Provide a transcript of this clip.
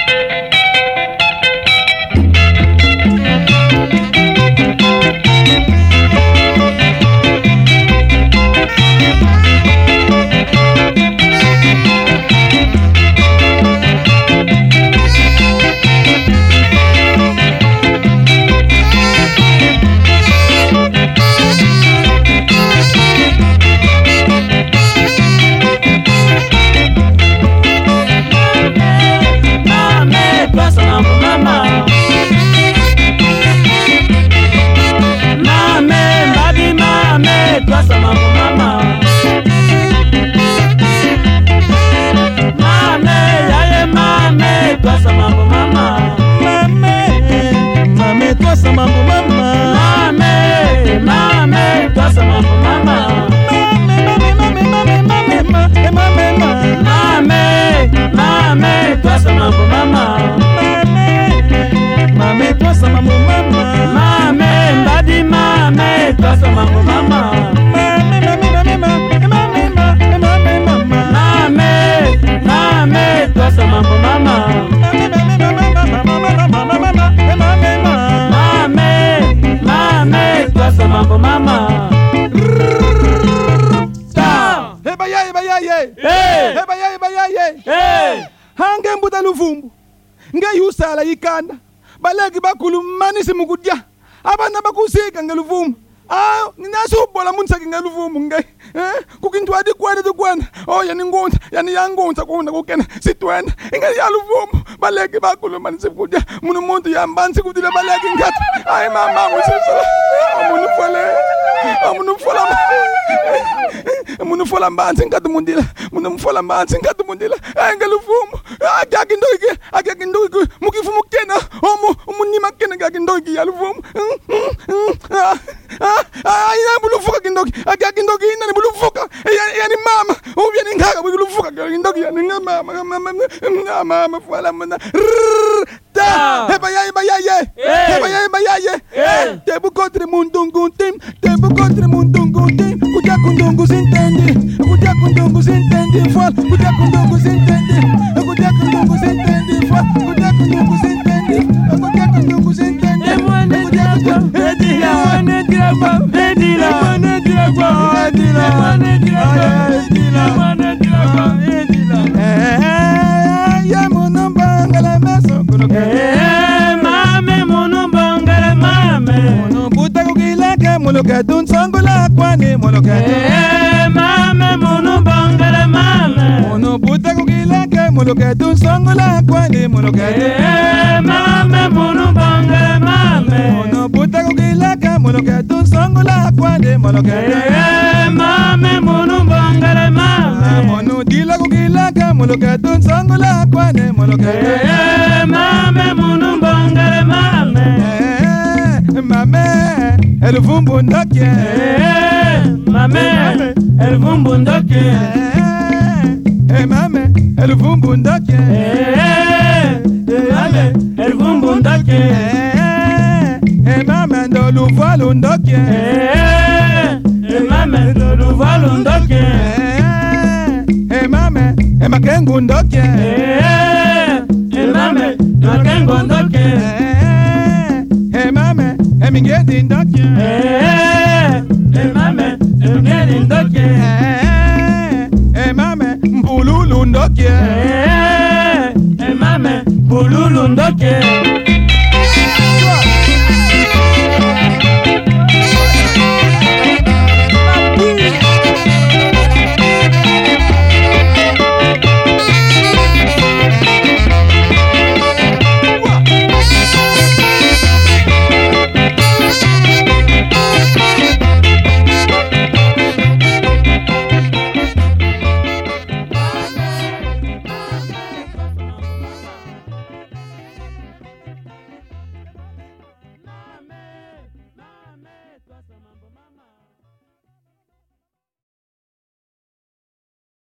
Hange mbuta luvumbu nge yusala yikanda baleki bakhulumanisa mukudya abana bakusika ngeluvumbu ayo ninasubola munsaki ngeluvumbu nge kukintu adikwana tukwana yani ngonza yani yangonza kuna kukena sitwena inge yaluvumbu baleki bakhulumanisa mukudya mumuntu yambansi kudila baleki ngati ay mama musisala amunufola mbansi ngati mundila munufola mbansi ngati mundila ngeluvumbu akakindoki mukifumu kena umunima kena kakindoki yaluvumbu bulufuka kindoki akakindoki inani bulufuka yani mama ubyani ngaka bulufuka kindoki yani mama fala mana heba yaye tebu kontre mundungu tim kuja kundungu sintendi fal kuja kundungu sintendi fal kuja kundungu sintendi ya munumbangala meso mame munumbangala mame munubuta kukileke muluke tunsongola kwani muluke mame munumbangala mame munubuta kukileke muluke tunsongola kwani muluke mame munumbangala mame munubuta kukileke muluke tunsongola kwani muluke mame munumbangala mame munudila kukileke muluke tunsongola kwani muluke mame munumbangala mame mame eluvumbu ndoke mame eluvumbu ndoke mame eluvumbu ndoke mame eluvumbu ndoke mame ndoluvalu ndoke mame ndoluvalu ndoke mame makengu ndoke mame makengu ndoke mame emingedi ndoke mame emingedi ndoke mame mbululu ndoke mame mbululu ndoke